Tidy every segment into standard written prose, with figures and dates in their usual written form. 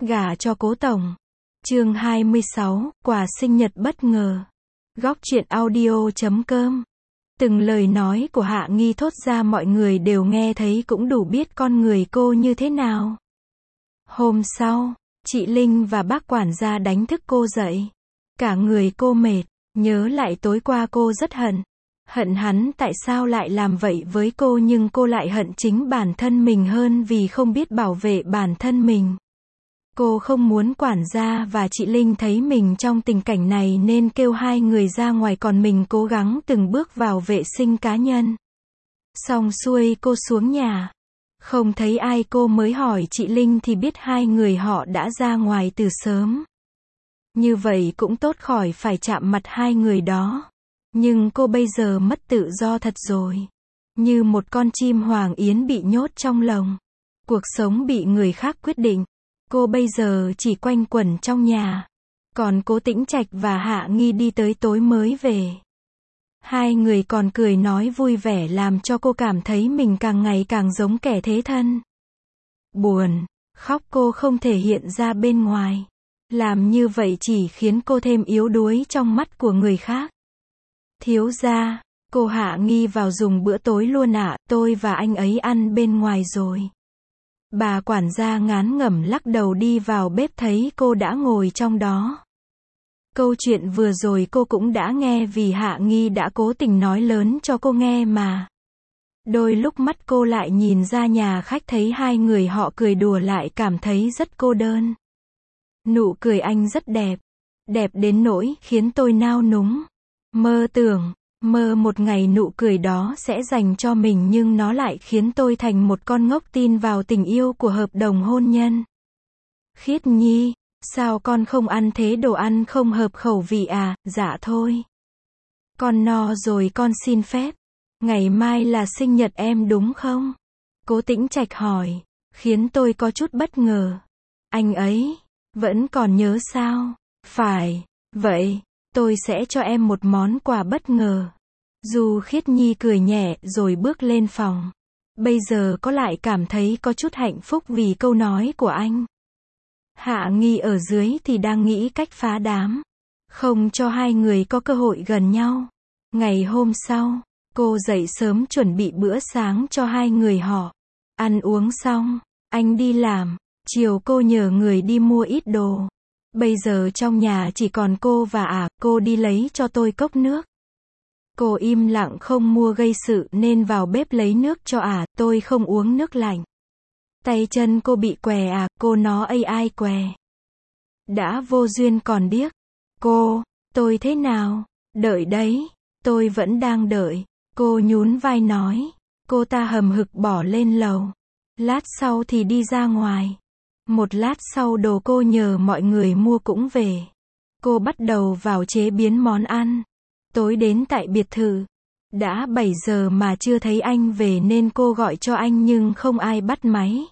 gả cho cố tổng. Chương 26, quà sinh nhật bất ngờ. Góc truyện audio.com. Từng lời nói của Hạ Nghi thốt ra mọi người đều nghe thấy cũng đủ biết con người cô như thế nào. Hôm sau, chị Linh và bác quản gia đánh thức cô dậy. Cả người cô mệt, nhớ lại tối qua cô rất hận. Hận hắn tại sao lại làm vậy với cô, nhưng cô lại hận chính bản thân mình hơn vì không biết bảo vệ bản thân mình. Cô không muốn quản gia và chị Linh thấy mình trong tình cảnh này nên kêu hai người ra ngoài, còn mình cố gắng từng bước vào vệ sinh cá nhân. Xong xuôi cô xuống nhà. Không thấy ai, cô mới hỏi chị Linh thì biết hai người họ đã ra ngoài từ sớm. Như vậy cũng tốt, khỏi phải chạm mặt hai người đó. Nhưng cô bây giờ mất tự do thật rồi. Như một con chim hoàng yến bị nhốt trong lồng. Cuộc sống bị người khác quyết định. Cô bây giờ chỉ quanh quẩn trong nhà. Còn Cố Tĩnh Trạch và Hạ Nghi đi tới tối mới về. Hai người còn cười nói vui vẻ làm cho cô cảm thấy mình càng ngày càng giống kẻ thế thân. Buồn, khóc cô không thể hiện ra bên ngoài. Làm như vậy chỉ khiến cô thêm yếu đuối trong mắt của người khác. Thiếu gia, cô Hạ Nghi vào dùng bữa tối luôn ạ, tôi và anh ấy ăn bên ngoài rồi. Bà quản gia ngán ngẩm lắc đầu đi vào bếp thấy cô đã ngồi trong đó. Câu chuyện vừa rồi cô cũng đã nghe vì Hạ Nghi đã cố tình nói lớn cho cô nghe mà. Đôi lúc mắt cô lại nhìn ra nhà khách thấy hai người họ cười đùa lại cảm thấy rất cô đơn. Nụ cười anh rất đẹp. Đẹp đến nỗi khiến tôi nao núng. Mơ một ngày nụ cười đó sẽ dành cho mình, nhưng nó lại khiến tôi thành một con ngốc tin vào tình yêu của hợp đồng hôn nhân. Khiết Nhi, sao con không ăn thế, đồ ăn không hợp khẩu vị à? Dạ thôi. Con no rồi, con xin phép. Ngày mai là sinh nhật em đúng không? Cố Tĩnh Trạch hỏi, khiến tôi có chút bất ngờ. Anh ấy vẫn còn nhớ sao? Phải, vậy tôi sẽ cho em một món quà bất ngờ. Dù Khiết Nhi cười nhẹ rồi bước lên phòng. Bây giờ có lại cảm thấy có chút hạnh phúc vì câu nói của anh. Hạ Nghi ở dưới thì đang nghĩ cách phá đám. Không cho hai người có cơ hội gần nhau. Ngày hôm sau, cô dậy sớm chuẩn bị bữa sáng cho hai người họ. Ăn uống xong, anh đi làm. Chiều cô nhờ người đi mua ít đồ. Bây giờ trong nhà chỉ còn cô và cô đi lấy cho tôi cốc nước. Cô im lặng không mua gây sự nên vào bếp lấy nước cho tôi không uống nước lạnh. Tay chân cô bị què cô nó ai què. Đã vô duyên còn điếc. Tôi thế nào? Đợi đấy, tôi vẫn đang đợi. Cô nhún vai nói. Cô ta hầm hực bỏ lên lầu. Lát sau thì đi ra ngoài. Một lát sau đồ cô nhờ mọi người mua cũng về. Cô bắt đầu vào chế biến món ăn. Tối đến tại biệt thự. Đã 7 giờ mà chưa thấy anh về nên cô gọi cho anh nhưng không ai bắt máy.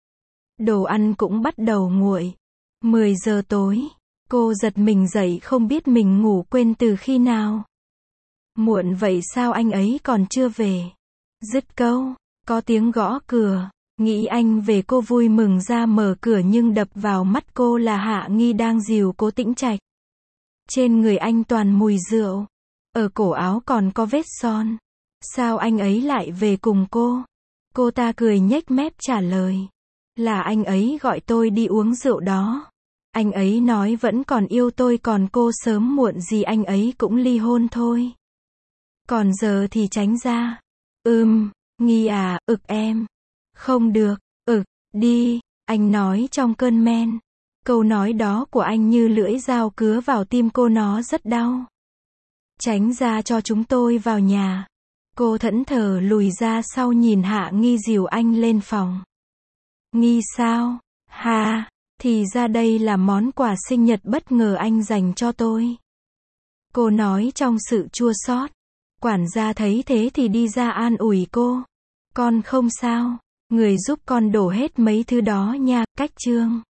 Đồ ăn cũng bắt đầu nguội. 10 giờ tối. Cô giật mình dậy không biết mình ngủ quên từ khi nào. Muộn vậy sao anh ấy còn chưa về? Dứt câu, có tiếng gõ cửa. Nghĩ anh về cô vui mừng ra mở cửa nhưng đập vào mắt cô là Hạ Nghi đang dìu Cố Tĩnh Trạch. Trên người anh toàn mùi rượu. Ở cổ áo còn có vết son. Sao anh ấy lại về cùng cô? Cô ta cười nhếch mép trả lời. Là anh ấy gọi tôi đi uống rượu đó. Anh ấy nói vẫn còn yêu tôi, còn cô sớm muộn gì anh ấy cũng ly hôn thôi. Còn giờ thì tránh ra. Nghi em. Không được, đi, anh nói trong cơn men. Câu nói đó của anh như lưỡi dao cứa vào tim cô, nó rất đau. Tránh ra cho chúng tôi vào nhà. Cô thẫn thờ lùi ra sau nhìn Hạ Nghi dìu anh lên phòng. Nghi sao? Thì ra đây là món quà sinh nhật bất ngờ anh dành cho tôi. Cô nói trong sự chua xót. Quản gia thấy thế thì đi ra an ủi cô. Con không sao. Người giúp con đổ hết mấy thứ đó nha. Cách chương